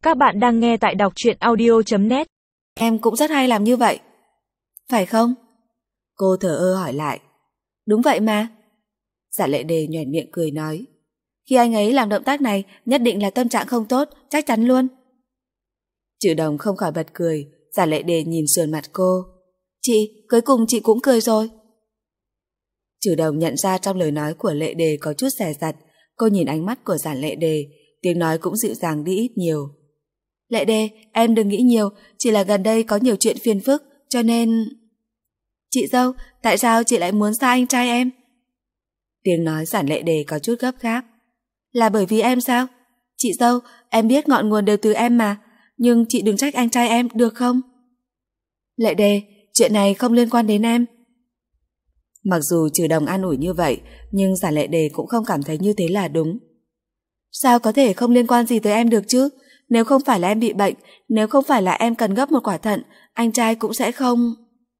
Các bạn đang nghe tại đọc truyện audio.net. Em cũng rất hay làm như vậy, phải không? Cô thờ ơ hỏi lại. Đúng vậy mà. Dạ Lệ Đề nhoẻn miệng cười nói. Khi anh ấy làm động tác này nhất định là tâm trạng không tốt, chắc chắn luôn. Trừ Đồng không khỏi bật cười. Dạ Lệ Đề nhìn sườn mặt cô. Chị, cuối cùng chị cũng cười rồi. Trừ Đồng nhận ra trong lời nói của Lệ Đề có chút dè dặt. Cô nhìn ánh mắt của Dạ Lệ Đề, tiếng nói cũng dịu dàng đi ít nhiều. Lệ Đề, em đừng nghĩ nhiều, chỉ là gần đây có nhiều chuyện phiền phức, cho nên... Chị dâu, tại sao chị lại muốn xa anh trai em? Tiếng nói Dạ Lệ Đề có chút gấp gáp. Là bởi vì em sao? Chị dâu, em biết ngọn nguồn đều từ em mà, nhưng chị đừng trách anh trai em, được không? Lệ Đề, chuyện này không liên quan đến em. Mặc dù Trừ Đồng an ủi như vậy, nhưng Dạ Lệ Đề cũng không cảm thấy như thế là đúng. Sao có thể không liên quan gì tới em được chứ? Nếu không phải là em bị bệnh, nếu không phải là em cần gấp một quả thận, anh trai cũng sẽ không...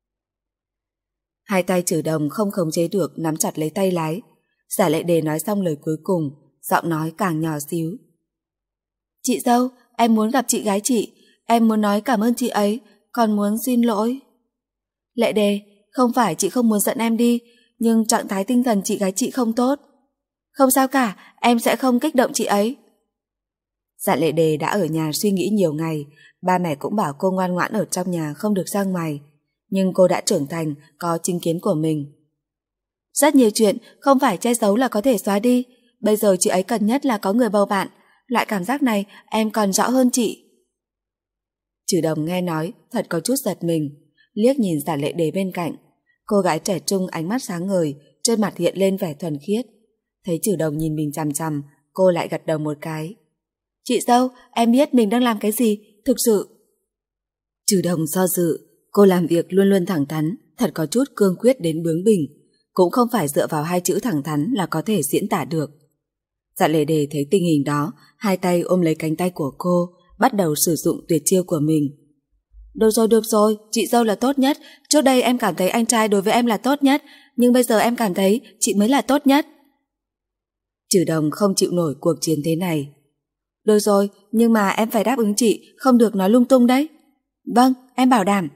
Hai tay Trừ Đồng không khống chế được nắm chặt lấy tay lái. Dạ Lệ Đề nói xong lời cuối cùng, giọng nói càng nhỏ xíu. Chị dâu, em muốn gặp chị gái chị, em muốn nói cảm ơn chị ấy, còn muốn xin lỗi. Lệ Đề, không phải chị không muốn giận em đi, nhưng trạng thái tinh thần chị gái chị không tốt. Không sao cả, em sẽ không kích động chị ấy. Dạ Lệ Đề đã ở nhà suy nghĩ nhiều ngày, ba mẹ cũng bảo cô ngoan ngoãn ở trong nhà không được ra ngoài, nhưng cô đã trưởng thành, có chính kiến của mình. Rất nhiều chuyện không phải che giấu là có thể xóa đi, bây giờ chị ấy cần nhất là có người bầu bạn, loại cảm giác này em còn rõ hơn chị. Trừ Đồng nghe nói thật có chút giật mình, liếc nhìn Dạ Lệ Đề bên cạnh. Cô gái trẻ trung ánh mắt sáng ngời, trên mặt hiện lên vẻ thuần khiết. Thấy Trừ Đồng nhìn mình chằm chằm, cô lại gật đầu một cái. Chị dâu, em biết mình đang làm cái gì, thực sự. Trừ Đồng do dự, cô làm việc luôn luôn thẳng thắn, thật có chút cương quyết đến bướng bỉnh, cũng không phải dựa vào hai chữ thẳng thắn là có thể diễn tả được. Dạ Lệ Đề thấy tình hình đó, hai tay ôm lấy cánh tay của cô, bắt đầu sử dụng tuyệt chiêu của mình. Được rồi, chị dâu là tốt nhất, trước đây em cảm thấy anh trai đối với em là tốt nhất, nhưng bây giờ em cảm thấy chị mới là tốt nhất. Trừ Đồng không chịu nổi cuộc chiến thế này. Được rồi, nhưng mà em phải đáp ứng chị, không được nói lung tung đấy. Vâng, em bảo đảm.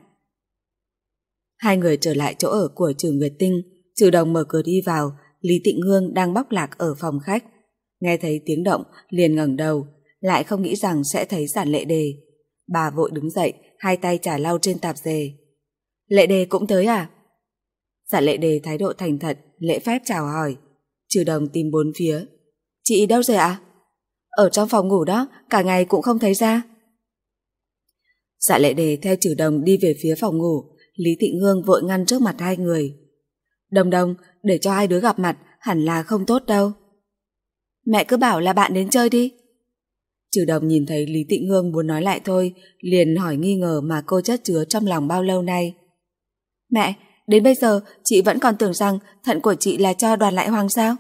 Hai người trở lại chỗ ở của Trừ Nguyệt Tinh. Trừ Đồng mở cửa đi vào, Lý Tịnh Hương đang bóc lạc ở phòng khách. Nghe thấy tiếng động, liền ngẩng đầu, lại không nghĩ rằng sẽ thấy Dạ Lệ Đề. Bà vội đứng dậy, hai tay chà lau trên tạp dề. Lệ Đề cũng tới à? Dạ Lệ Đề thái độ thành thật, lễ phép chào hỏi. Trừ Đồng tìm bốn phía. Chị đâu rồi ạ? Ở trong phòng ngủ đó, cả ngày cũng không thấy ra. Dạ Lệ Đề theo Trừ Đồng đi về phía phòng ngủ. Lý Tịnh Hương vội ngăn trước mặt hai người. Đồng, để cho hai đứa gặp mặt hẳn là không tốt đâu. Mẹ cứ bảo là bạn đến chơi đi. Trừ Đồng nhìn thấy Lý Tịnh Hương muốn nói lại thôi, liền hỏi nghi ngờ mà cô chất chứa trong lòng bao lâu nay. Mẹ, đến bây giờ chị vẫn còn tưởng rằng thận của chị là cho Đoàn Lại Hoàng sao?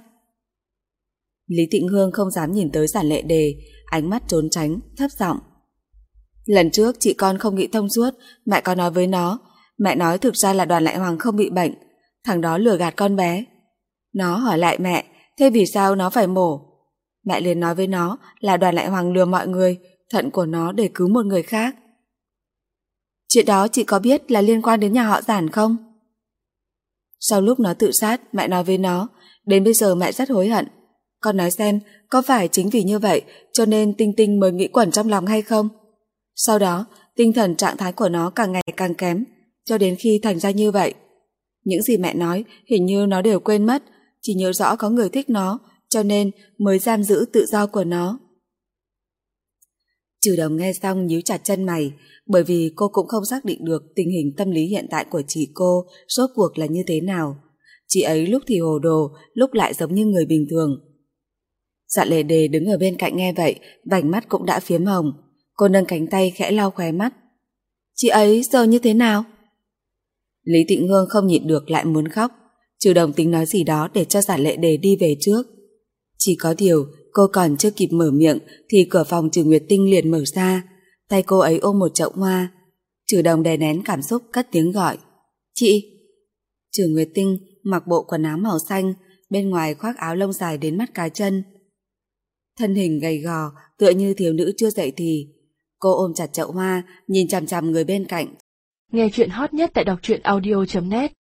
Lý Tịnh Hương không dám nhìn tới Dạ Lệ Đề, ánh mắt trốn tránh, thấp giọng. Lần trước chị con không nghĩ thông suốt, mẹ có nói với nó. Mẹ nói thực ra là Đoàn Lại Hoàng không bị bệnh, thằng đó lừa gạt con bé. Nó hỏi lại mẹ, thế vì sao nó phải mổ? Mẹ liền nói với nó là Đoàn Lại Hoàng lừa mọi người, thận của nó để cứu một người khác. Chuyện đó chị có biết là liên quan đến nhà họ Giản không? Sau lúc nó tự sát, mẹ nói với nó, đến bây giờ mẹ rất hối hận. Con nói xem, có phải chính vì như vậy cho nên Tinh Tinh mới nghĩ quẩn trong lòng hay không? Sau đó, tinh thần trạng thái của nó càng ngày càng kém, cho đến khi thành ra như vậy. Những gì mẹ nói, hình như nó đều quên mất, chỉ nhớ rõ có người thích nó, cho nên mới giam giữ tự do của nó. Trừ Đồng nghe xong nhíu chặt chân mày, bởi vì cô cũng không xác định được tình hình tâm lý hiện tại của chị cô rốt cuộc là như thế nào. Chị ấy lúc thì hồ đồ, lúc lại giống như người bình thường. Dạ Lệ Đề đứng ở bên cạnh nghe vậy, vành mắt cũng đã phiếm hồng. Cô nâng cánh tay khẽ lau khóe mắt. Chị ấy giờ như thế nào? Lý Tịnh Hương không nhịn được lại muốn khóc. Trừ Đồng tính nói gì đó để cho Dạ Lệ Đề đi về trước. Chỉ có điều cô còn chưa kịp mở miệng thì cửa phòng Trừ Nguyệt Tinh liền mở ra. Tay cô ấy ôm một chậu hoa. Trừ Đồng đè nén cảm xúc cất tiếng gọi. Chị! Trừ Nguyệt Tinh mặc bộ quần áo màu xanh, bên ngoài khoác áo lông dài đến mắt cá chân. Thân hình gầy gò, tựa như thiếu nữ chưa dậy thì. Cô ôm chặt chậu hoa, nhìn chằm chằm người bên cạnh. Nghe chuyện hot nhất tại đọc truyện audio.net